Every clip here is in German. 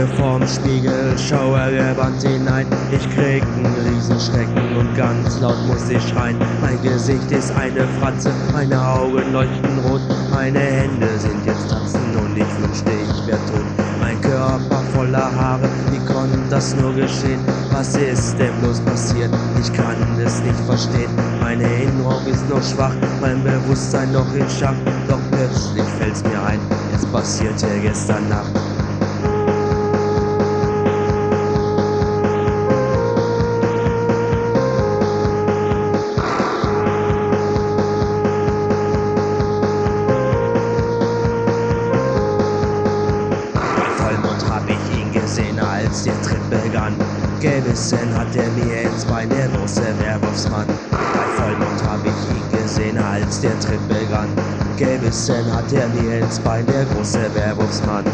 Stehe vorm Spiegel, schaue gebannt hinein. Ich krieg einen Riesenschrecken und ganz laut muss ich schreien. Mein Gesicht ist eine Fratze, meine Augen leuchten rot. Meine Hände sind jetzt Tatzen und ich wünschte, ich wär tot. Mein Körper voller Haare, wie konnte das nur geschehen? Was ist denn bloß passiert? Ich kann es nicht verstehen. Meine Erinnerung ist noch schwach, mein Bewusstsein noch in Schach. Doch plötzlich fällt's mir ein, es passierte gestern Nacht. Hab ich ihn gesehen, als der Trip begann. Gewissen hat er mir ins Bein, der große Werwolfsmann. Bei Vollmond hab ich ihn gesehen, als der Trip begann. Gewissen hat er mir ins Bein, der große Werwolfsmann.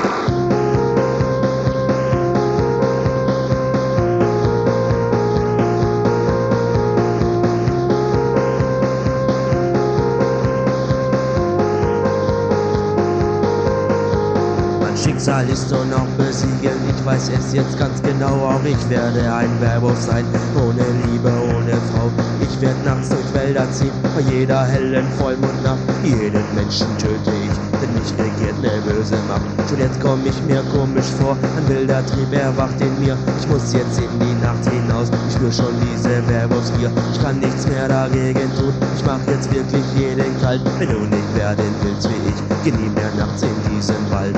Schicksal ist so noch besiegelt, ich weiß es jetzt ganz genau, auch ich werde ein Werwolf sein, ohne Liebe, ohne Frau. Ich werd nachts durch Wälder ziehen, bei jeder hellen Vollmondnacht, jeden Menschen töte ich, denn mich regiert ne böse Macht. Schon jetzt komm ich mir komisch vor, ein wilder Trieb erwacht in mir, ich muss jetzt in die Nacht hinaus, ich spür schon diese Werwolfsgier, ich kann nichts mehr dagegen tun, ich mach jetzt wirklich jeden kalt, wenn du nicht werden willst wie ich, geh nie mehr nachts in diesen Wald.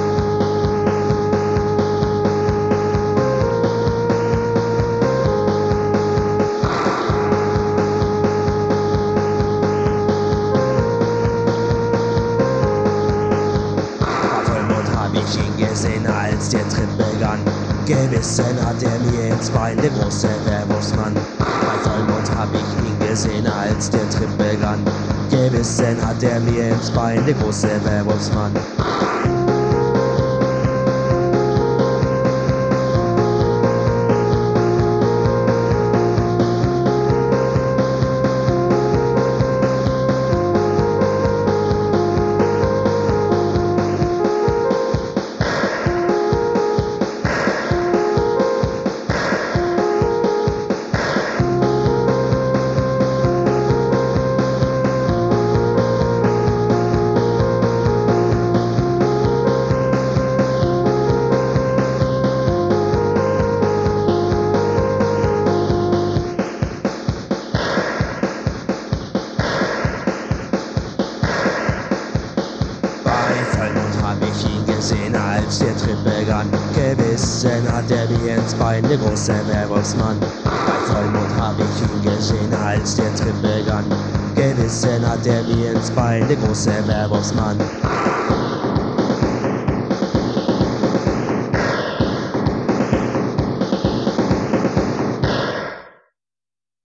Gesehen, als der Trip begann. Gewissen hat er mir ins Bein, der große Werwolfsmann. Bei Vollmond hab ich ihn gesehen, als der Trip begann. Gewissen hat er mir ins Bein, der große Werwolfsmann. Hab ich ihn gesehen, als der Trip begann. Gewissen hat er mir ins Bein, der große Werwolfsmann. Bei Vollmond hab ich ihn gesehen, als der Trip begann. Gewissen hat er mir ins Bein, der große Werwolfsmann.